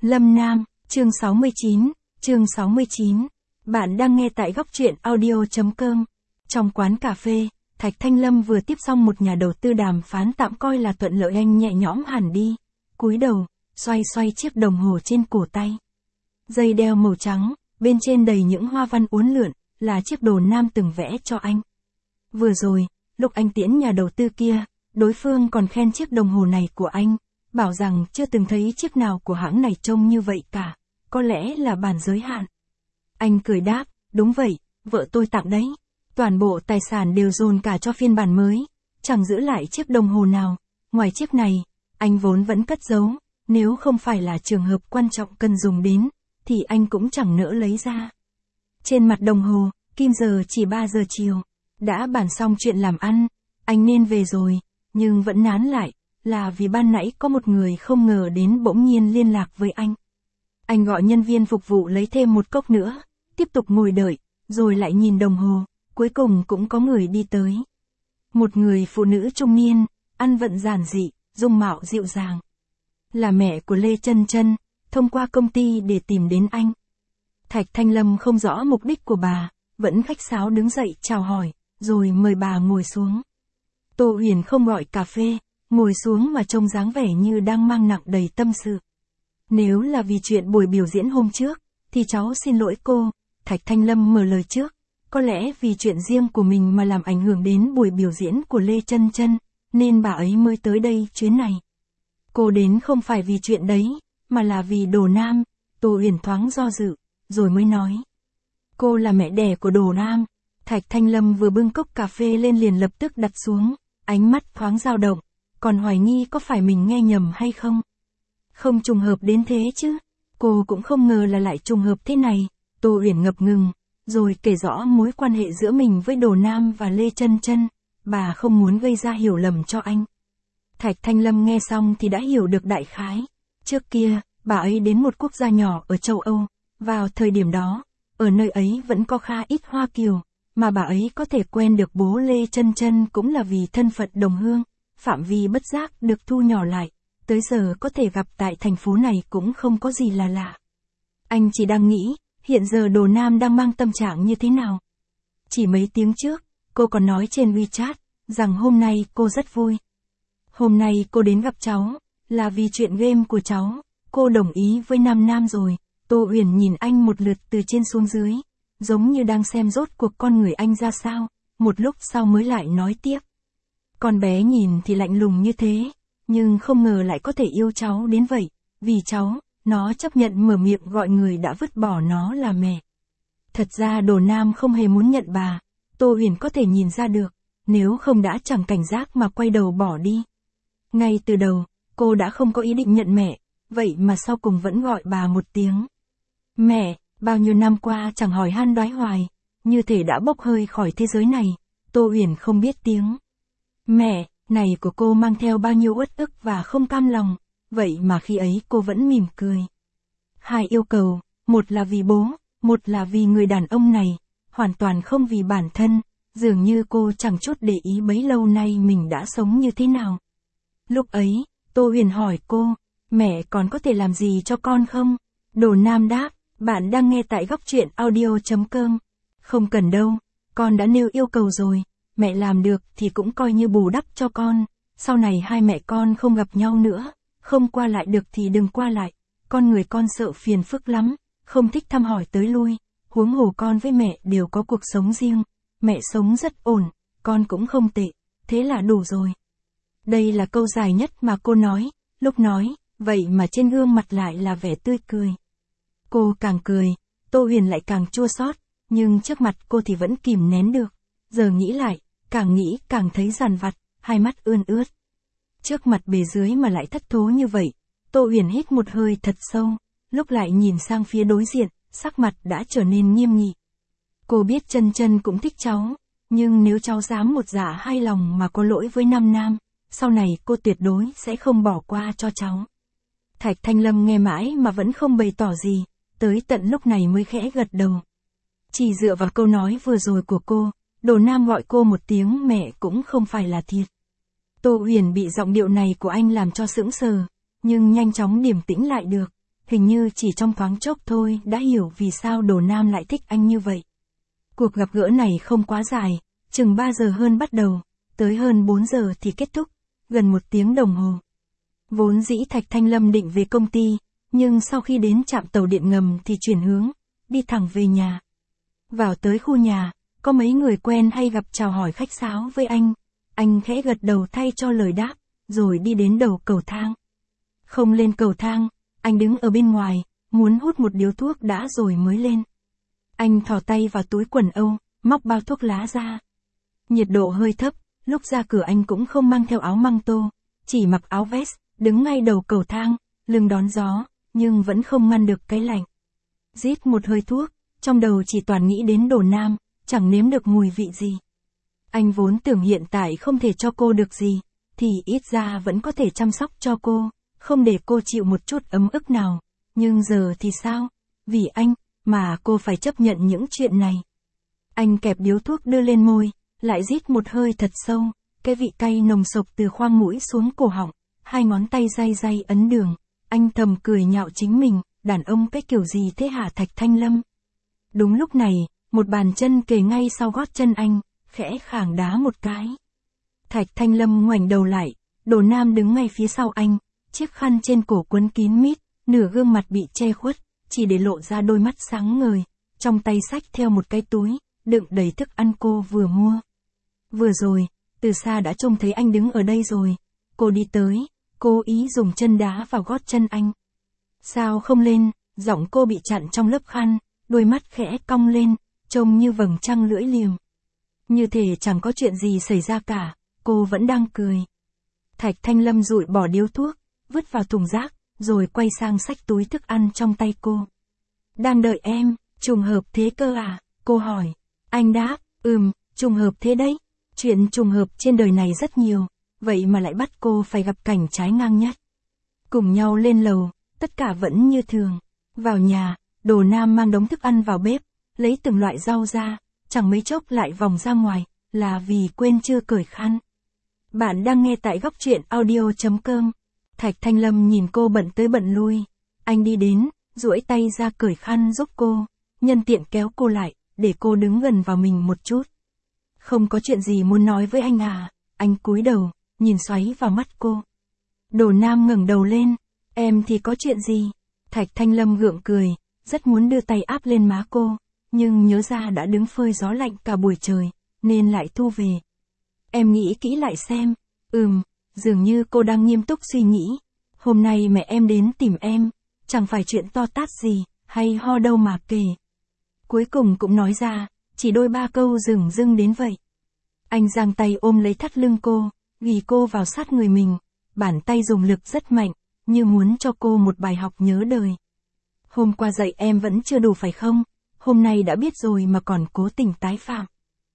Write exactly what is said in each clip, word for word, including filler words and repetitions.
Lâm Nam, chương sáu mươi chín, chương sáu mươi chín. Bạn đang nghe tại góc truyện audio.com. Trong quán cà phê, Thạch Thanh Lâm vừa tiếp xong một nhà đầu tư đàm phán tạm coi là thuận lợi, anh nhẹ nhõm hẳn đi. Cúi đầu, xoay xoay chiếc đồng hồ trên cổ tay. Dây đeo màu trắng, bên trên đầy những hoa văn uốn lượn, là chiếc đồ Nam từng vẽ cho anh. Vừa rồi, lúc anh tiễn nhà đầu tư kia, đối phương còn khen chiếc đồng hồ này của anh, bảo rằng chưa từng thấy chiếc nào của hãng này trông như vậy cả, có lẽ là bản giới hạn. Anh cười đáp, đúng vậy, vợ tôi tặng đấy. Toàn bộ tài sản đều dồn cả cho phiên bản mới, chẳng giữ lại chiếc đồng hồ nào. Ngoài chiếc này, anh vốn vẫn cất giấu, nếu không phải là trường hợp quan trọng cần dùng đến, thì anh cũng chẳng nỡ lấy ra. Trên mặt đồng hồ, kim giờ chỉ ba giờ chiều. Đã bàn xong chuyện làm ăn, anh nên về rồi, nhưng vẫn nán lại, là vì ban nãy có một người không ngờ đến bỗng nhiên liên lạc với anh. Anh gọi nhân viên phục vụ lấy thêm một cốc nữa, tiếp tục ngồi đợi, rồi lại nhìn đồng hồ, cuối cùng cũng có người đi tới. Một người phụ nữ trung niên, ăn vận giản dị, dung mạo dịu dàng. Là mẹ của Lê Chân Chân, thông qua công ty để tìm đến anh. Thạch Thanh Lâm không rõ mục đích của bà, vẫn khách sáo đứng dậy chào hỏi, rồi mời bà ngồi xuống. Tô Huyền không gọi cà phê, ngồi xuống mà trông dáng vẻ như đang mang nặng đầy tâm sự. Nếu là vì chuyện buổi biểu diễn hôm trước, thì cháu xin lỗi cô. Thạch Thanh Lâm mở lời trước. Có lẽ vì chuyện riêng của mình mà làm ảnh hưởng đến buổi biểu diễn của Lê Chân Chân, nên bà ấy mới tới đây chuyến này. Cô đến không phải vì chuyện đấy, mà là vì Đồ Nam. Tô Huyền thoáng do dự, rồi mới nói. Cô là mẹ đẻ của Đồ Nam. Thạch Thanh Lâm vừa bưng cốc cà phê lên liền lập tức đặt xuống, ánh mắt thoáng dao động, còn hoài nghi có phải mình nghe nhầm hay không. Không trùng hợp đến thế chứ, cô cũng không ngờ là lại trùng hợp thế này. Tô Huyền ngập ngừng, rồi kể rõ mối quan hệ giữa mình với Đồ Nam và Lê Chân Chân, bà không muốn gây ra hiểu lầm cho anh. Thạch Thanh Lâm nghe xong thì đã hiểu được đại khái. Trước kia, bà ấy đến một quốc gia nhỏ ở châu Âu, vào thời điểm đó, ở nơi ấy vẫn có khá ít Hoa Kiều, mà bà ấy có thể quen được bố Lê Chân Chân cũng là vì thân phận đồng hương, phạm vi bất giác được thu nhỏ lại, tới giờ có thể gặp tại thành phố này cũng không có gì là lạ. Anh chỉ đang nghĩ, hiện giờ Đồ Nam đang mang tâm trạng như thế nào. Chỉ mấy tiếng trước, cô còn nói trên WeChat, rằng hôm nay cô rất vui. Hôm nay cô đến gặp cháu, là vì chuyện game của cháu, cô đồng ý với Nam Nam rồi. Tô Huyền nhìn anh một lượt từ trên xuống dưới, giống như đang xem rốt cuộc con người anh ra sao, một lúc sau mới lại nói tiếp. Con bé nhìn thì lạnh lùng như thế, nhưng không ngờ lại có thể yêu cháu đến vậy, vì cháu, nó chấp nhận mở miệng gọi người đã vứt bỏ nó là mẹ. Thật ra Đồ Nam không hề muốn nhận bà, Tô Huyền có thể nhìn ra được, nếu không đã chẳng cảnh giác mà quay đầu bỏ đi. Ngay từ đầu, cô đã không có ý định nhận mẹ, vậy mà sau cùng vẫn gọi bà một tiếng. Mẹ, bao nhiêu năm qua chẳng hỏi han đoái hoài, như thể đã bốc hơi khỏi thế giới này. Tô Huyền không biết tiếng mẹ này của cô mang theo bao nhiêu uất ức và không cam lòng, vậy mà khi ấy cô vẫn mỉm cười. Hai yêu cầu, một là vì bố, một là vì người đàn ông này, hoàn toàn không vì bản thân, dường như cô chẳng chút để ý bấy lâu nay mình đã sống như thế nào. Lúc ấy, Tô Huyền hỏi cô, mẹ còn có thể làm gì cho con không? Đồ Nam đáp, bạn đang nghe tại góc truyện audio.com. Không cần đâu, con đã nêu yêu cầu rồi, mẹ làm được thì cũng coi như bù đắp cho con, sau này hai mẹ con không gặp nhau nữa, không qua lại được thì đừng qua lại, con người con sợ phiền phức lắm, không thích thăm hỏi tới lui, huống hồ con với mẹ đều có cuộc sống riêng, mẹ sống rất ổn, con cũng không tệ, thế là đủ rồi. Đây là câu dài nhất mà cô nói, lúc nói, vậy mà trên gương mặt lại là vẻ tươi cười. Cô càng cười, Tô Huyền lại càng chua xót, nhưng trước mặt cô thì vẫn kìm nén được. Giờ nghĩ lại, càng nghĩ càng thấy dằn vặt, hai mắt ươn ướt. Trước mặt bề dưới mà lại thất thố như vậy, Tô Huyền hít một hơi thật sâu, lúc lại nhìn sang phía đối diện, sắc mặt đã trở nên nghiêm nghị. Cô biết Chân Chân cũng thích cháu, nhưng nếu cháu dám một dạ hai lòng mà có lỗi với Nam Nam, sau này cô tuyệt đối sẽ không bỏ qua cho cháu. Thạch Thanh Lâm nghe mãi mà vẫn không bày tỏ gì, tới tận lúc này mới khẽ gật đầu. Chỉ dựa vào câu nói vừa rồi của cô, Đồ Nam gọi cô một tiếng mẹ cũng không phải là thiệt. Tô Huyền bị giọng điệu này của anh làm cho sững sờ, nhưng nhanh chóng điềm tĩnh lại được. hình như chỉ trong thoáng chốc thôi đã hiểu vì sao Đồ Nam lại thích anh như vậy. Cuộc gặp gỡ này không quá dài, chừng ba giờ hơn bắt đầu, tới hơn bốn giờ thì kết thúc, gần một tiếng đồng hồ. Vốn dĩ Thạch Thanh Lâm định về công ty, nhưng sau khi đến trạm tàu điện ngầm thì chuyển hướng, đi thẳng về nhà. Vào tới khu nhà, có mấy người quen hay gặp chào hỏi khách sáo với anh, anh khẽ gật đầu thay cho lời đáp, rồi đi đến đầu cầu thang. Không lên cầu thang, anh đứng ở bên ngoài, muốn hút một điếu thuốc đã rồi mới lên. Anh thò tay vào túi quần âu, móc bao thuốc lá ra. Nhiệt độ hơi thấp, lúc ra cửa anh cũng không mang theo áo măng tô, chỉ mặc áo vest, đứng ngay đầu cầu thang, lưng đón gió, nhưng vẫn không ngăn được cái lạnh. Rít một hơi thuốc, trong đầu chỉ toàn nghĩ đến Đồ Nam, chẳng nếm được mùi vị gì. Anh vốn tưởng hiện tại không thể cho cô được gì, thì ít ra vẫn có thể chăm sóc cho cô, không để cô chịu một chút ấm ức nào. Nhưng giờ thì sao? Vì anh, mà cô phải chấp nhận những chuyện này. Anh kẹp điếu thuốc đưa lên môi, lại rít một hơi thật sâu, cái vị cay nồng sộc từ khoang mũi xuống cổ họng, hai ngón tay day day ấn đường. Anh thầm cười nhạo chính mình, đàn ông cái kiểu gì thế hả Thạch Thanh Lâm? Đúng lúc này, một bàn chân kề ngay sau gót chân anh, khẽ khàng đá một cái. Thạch Thanh Lâm ngoảnh đầu lại, Đồ Nam đứng ngay phía sau anh, chiếc khăn trên cổ quấn kín mít, nửa gương mặt bị che khuất, chỉ để lộ ra đôi mắt sáng ngời, trong tay xách theo một cái túi, đựng đầy thức ăn cô vừa mua. Vừa rồi, từ xa đã trông thấy anh đứng ở đây rồi, cô đi tới, cố ý dùng chân đá vào gót chân anh. Sao không lên? Giọng cô bị chặn trong lớp khăn, đôi mắt khẽ cong lên, trông như vầng trăng lưỡi liềm. Như thể chẳng có chuyện gì xảy ra cả, cô vẫn đang cười. Thạch Thanh Lâm dụi bỏ điếu thuốc, vứt vào thùng rác, rồi quay sang xách túi thức ăn trong tay cô. Đang đợi em, trùng hợp thế cơ à? Cô hỏi. Anh đáp, ừm, trùng hợp thế đấy. Chuyện trùng hợp trên đời này rất nhiều, vậy mà lại bắt cô phải gặp cảnh trái ngang nhất. Cùng nhau lên lầu, tất cả vẫn như thường. Vào nhà, Đồ Nam mang đống thức ăn vào bếp, lấy từng loại rau ra, chẳng mấy chốc lại vòng ra ngoài, là vì quên chưa cởi khăn. Bạn đang nghe tại góc truyện audio chấm com. Thạch Thanh Lâm nhìn cô bận tới bận lui. Anh đi đến, duỗi tay ra cởi khăn giúp cô, nhân tiện kéo cô lại, để cô đứng gần vào mình một chút. Không có chuyện gì muốn nói với anh à? Anh cúi đầu, nhìn xoáy vào mắt cô. Đồ Nam ngẩng đầu lên. Em thì có chuyện gì? Thạch Thanh Lâm gượng cười, rất muốn đưa tay áp lên má cô, nhưng nhớ ra đã đứng phơi gió lạnh cả buổi trời, nên lại thu về. Em nghĩ kỹ lại xem. Ừm, dường như cô đang nghiêm túc suy nghĩ. Hôm nay mẹ em đến tìm em, chẳng phải chuyện to tát gì, hay ho đâu mà kể. Cuối cùng cũng nói ra, chỉ đôi ba câu dửng dưng đến vậy. Anh giang tay ôm lấy thắt lưng cô, ghi cô vào sát người mình, bàn tay dùng lực rất mạnh, như muốn cho cô một bài học nhớ đời. Hôm qua dạy em vẫn chưa đủ phải không? Hôm nay đã biết rồi mà còn cố tình tái phạm.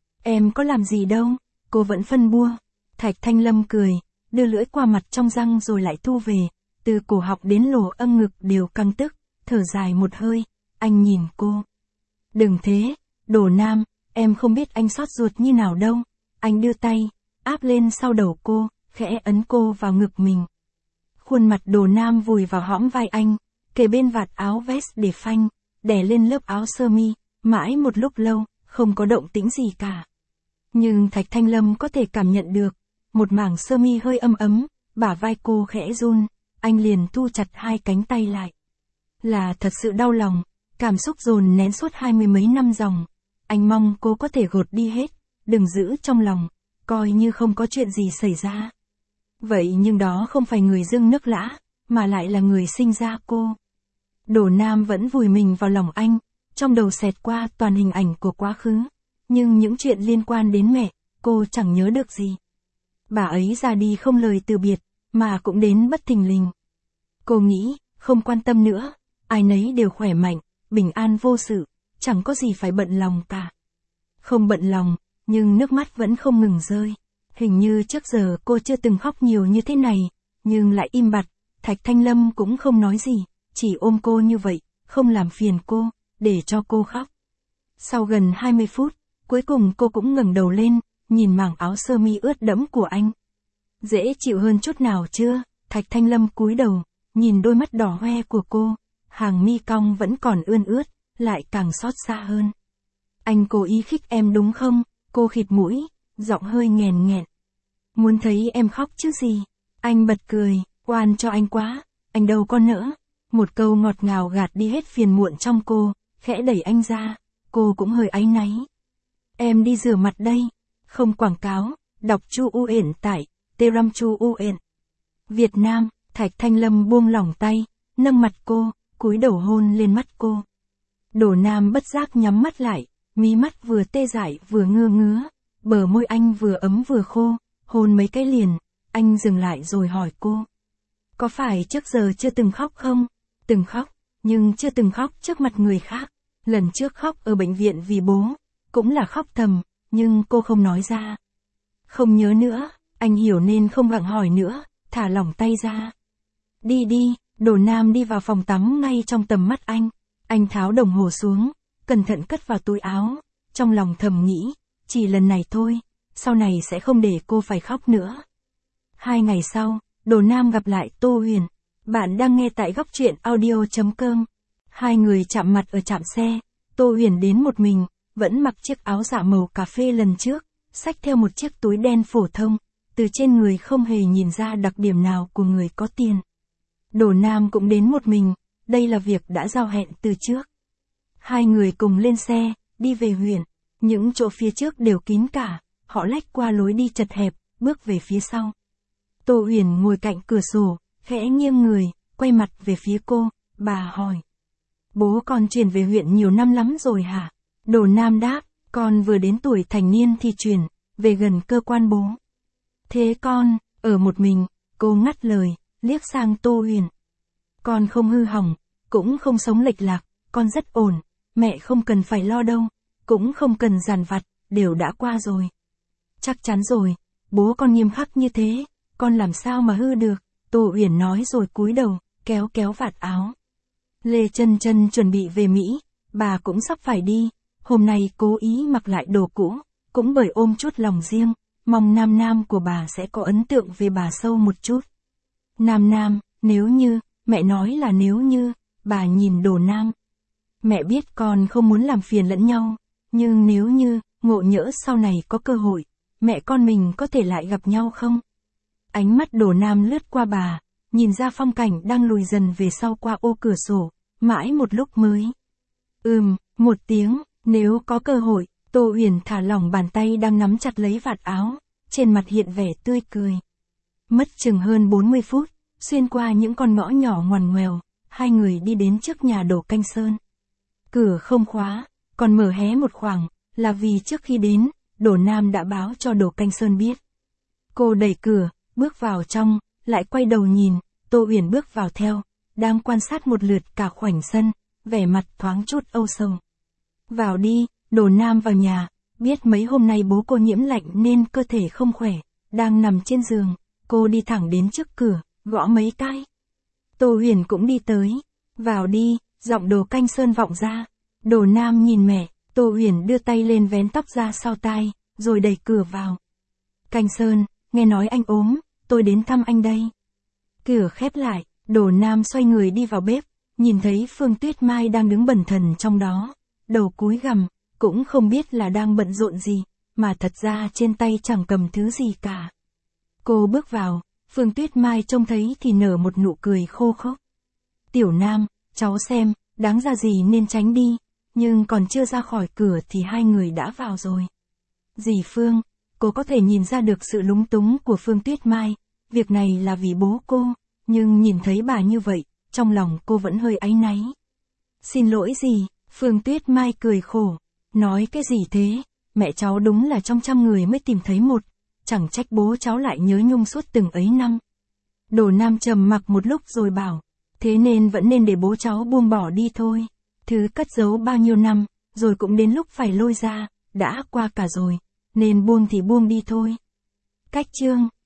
Em có làm gì đâu, cô vẫn phân bua. Thạch Thanh Lâm cười, đưa lưỡi qua mặt trong răng rồi lại thu về, từ cổ họng đến lỗ âm ngực đều căng tức, thở dài một hơi, anh nhìn cô. Đừng thế, Đồ Nam, em không biết anh xót ruột như nào đâu. Anh đưa tay, áp lên sau đầu cô, khẽ ấn cô vào ngực mình. Khuôn mặt Đồ Nam vùi vào hõm vai anh, kề bên vạt áo vest để phanh, đè lên lớp áo sơ mi, mãi một lúc lâu, không có động tĩnh gì cả. Nhưng Thạch Thanh Lâm có thể cảm nhận được, một mảng sơ mi hơi ấm ấm, bả vai cô khẽ run, anh liền thu chặt hai cánh tay lại. Là thật sự đau lòng, cảm xúc dồn nén suốt hai mươi mấy năm dòng. Anh mong cô có thể gột đi hết, đừng giữ trong lòng, coi như không có chuyện gì xảy ra. Vậy nhưng đó không phải người dưng nước lã, mà lại là người sinh ra cô. Đồ Nam vẫn vùi mình vào lòng anh, trong đầu xẹt qua toàn hình ảnh của quá khứ. Nhưng những chuyện liên quan đến mẹ, cô chẳng nhớ được gì. Bà ấy ra đi không lời từ biệt, mà cũng đến bất thình lình. Cô nghĩ, không quan tâm nữa, ai nấy đều khỏe mạnh, bình an vô sự, chẳng có gì phải bận lòng cả. Không bận lòng, nhưng nước mắt vẫn không ngừng rơi. Hình như trước giờ cô chưa từng khóc nhiều như thế này, nhưng lại im bặt. Thạch Thanh Lâm cũng không nói gì, chỉ ôm cô như vậy, không làm phiền cô, để cho cô khóc. Sau gần hai mươi phút, cuối cùng cô cũng ngẩng đầu lên, nhìn mảng áo sơ mi ướt đẫm của anh. Dễ chịu hơn chút nào chưa? Thạch Thanh Lâm cúi đầu, nhìn đôi mắt đỏ hoe của cô, hàng mi cong vẫn còn ươn ướt, lại càng xót xa hơn. Anh cố ý khích em đúng không? Cô khịt mũi, giọng hơi nghèn nghẹn. Muốn thấy em khóc chứ gì? Anh bật cười, oan cho anh quá, anh đâu có nỡ. Một câu ngọt ngào gạt đi hết phiền muộn trong cô, khẽ đẩy anh ra, cô cũng hơi áy náy. Em đi rửa mặt đây, không quảng cáo, đọc Chu Uyển tại Telegram Chu Uyển. Việt Nam, Thạch Thanh Lâm buông lỏng tay, nâng mặt cô, cúi đầu hôn lên mắt cô. Đổ Nam bất giác nhắm mắt lại, mí mắt vừa tê dại vừa ngơ ngứa, bờ môi anh vừa ấm vừa khô, hôn mấy cái liền, anh dừng lại rồi hỏi cô. Có phải trước giờ chưa từng khóc không? Từng khóc, nhưng chưa từng khóc trước mặt người khác. Lần trước khóc ở bệnh viện vì bố, cũng là khóc thầm, nhưng cô không nói ra. Không nhớ nữa, anh hiểu nên không gặng hỏi nữa, thả lỏng tay ra. Đi đi, Đổ Nam đi vào phòng tắm ngay trong tầm mắt anh. Anh tháo đồng hồ xuống, cẩn thận cất vào túi áo, trong lòng thầm nghĩ, chỉ lần này thôi, sau này sẽ không để cô phải khóc nữa. Hai ngày sau, Đổ Nam gặp lại Tô Huyền. Bạn đang nghe tại góc truyện audio chấm com. Hai người chạm mặt ở trạm xe, Tô Huyền đến một mình, vẫn mặc chiếc áo dạ màu cà phê lần trước, xách theo một chiếc túi đen phổ thông, từ trên người không hề nhìn ra đặc điểm nào của người có tiền. Đổ Nam cũng đến một mình, đây là việc đã giao hẹn từ trước. Hai người cùng lên xe, đi về huyện, những chỗ phía trước đều kín cả, họ lách qua lối đi chật hẹp, bước về phía sau. Tô Huyền ngồi cạnh cửa sổ, khẽ nghiêng người, quay mặt về phía cô, bà hỏi. Bố con chuyển về huyện nhiều năm lắm rồi hả? Đổ Nam đáp, con vừa đến tuổi thành niên thì chuyển, về gần cơ quan bố. Thế con, ở một mình, cô ngắt lời, liếc sang Tô Huyền. Con không hư hỏng, cũng không sống lệch lạc, con rất ổn, mẹ không cần phải lo đâu, cũng không cần dằn vặt, đều đã qua rồi. Chắc chắn rồi, bố con nghiêm khắc như thế, con làm sao mà hư được, Tô Huyền nói rồi cúi đầu, kéo kéo vạt áo. Lê Chân Chân chuẩn bị về Mỹ, bà cũng sắp phải đi, hôm nay cố ý mặc lại đồ cũ, cũng bởi ôm chút lòng riêng, mong Nam Nam của bà sẽ có ấn tượng về bà sâu một chút. Nam Nam, nếu như, mẹ nói là nếu như, bà nhìn Đổ Nam. Mẹ biết con không muốn làm phiền lẫn nhau, nhưng nếu như, ngộ nhỡ sau này có cơ hội, mẹ con mình có thể lại gặp nhau không? Ánh mắt Đổ Nam lướt qua bà, nhìn ra phong cảnh đang lùi dần về sau qua ô cửa sổ, mãi một lúc mới. Ừm, một tiếng, nếu có cơ hội, Tô Huyền thả lỏng bàn tay đang nắm chặt lấy vạt áo, trên mặt hiện vẻ tươi cười. Mất chừng hơn bốn mươi phút, xuyên qua những con ngõ nhỏ ngoằn ngoèo, hai người đi đến trước nhà Đổ Canh Sơn. Cửa không khóa, còn mở hé một khoảng, là vì trước khi đến, Đổ Nam đã báo cho Đổ Canh Sơn biết. Cô đẩy cửa, bước vào trong, lại quay đầu nhìn, Tô Huyền bước vào theo, đang quan sát một lượt cả khoảnh sân, vẻ mặt thoáng chút âu sầu. Vào đi, Đổ Nam vào nhà, biết mấy hôm nay bố cô nhiễm lạnh nên cơ thể không khỏe, đang nằm trên giường, cô đi thẳng đến trước cửa, gõ mấy cái. Tô Huyền cũng đi tới, vào đi, giọng Đổ Canh Sơn vọng ra. Đổ Nam nhìn mẹ, Tô Huyền đưa tay lên vén tóc ra sau tai, rồi đẩy cửa vào. Canh Sơn, nghe nói anh ốm, tôi đến thăm anh đây. Cửa khép lại, Đổ Nam xoay người đi vào bếp, nhìn thấy Phương Tuyết Mai đang đứng bần thần trong đó, đầu cúi gằm, cũng không biết là đang bận rộn gì, mà thật ra trên tay chẳng cầm thứ gì cả. Cô bước vào, Phương Tuyết Mai trông thấy thì nở một nụ cười khô khốc. Tiểu Nam, cháu xem, đáng ra gì nên tránh đi, nhưng còn chưa ra khỏi cửa thì hai người đã vào rồi. Dì Phương, cô có thể nhìn ra được sự lúng túng của Phương Tuyết Mai, việc này là vì bố cô, nhưng nhìn thấy bà như vậy, trong lòng cô vẫn hơi áy náy. Xin lỗi dì, Phương Tuyết Mai cười khổ, nói cái gì thế, mẹ cháu đúng là trong trăm người mới tìm thấy một, chẳng trách bố cháu lại nhớ nhung suốt từng ấy năm. Đổ Nam trầm mặc một lúc rồi bảo, thế nên vẫn nên để bố cháu buông bỏ đi thôi, thứ cất giấu bao nhiêu năm, rồi cũng đến lúc phải lôi ra, đã qua cả rồi, nên buông thì buông đi thôi. Cách chương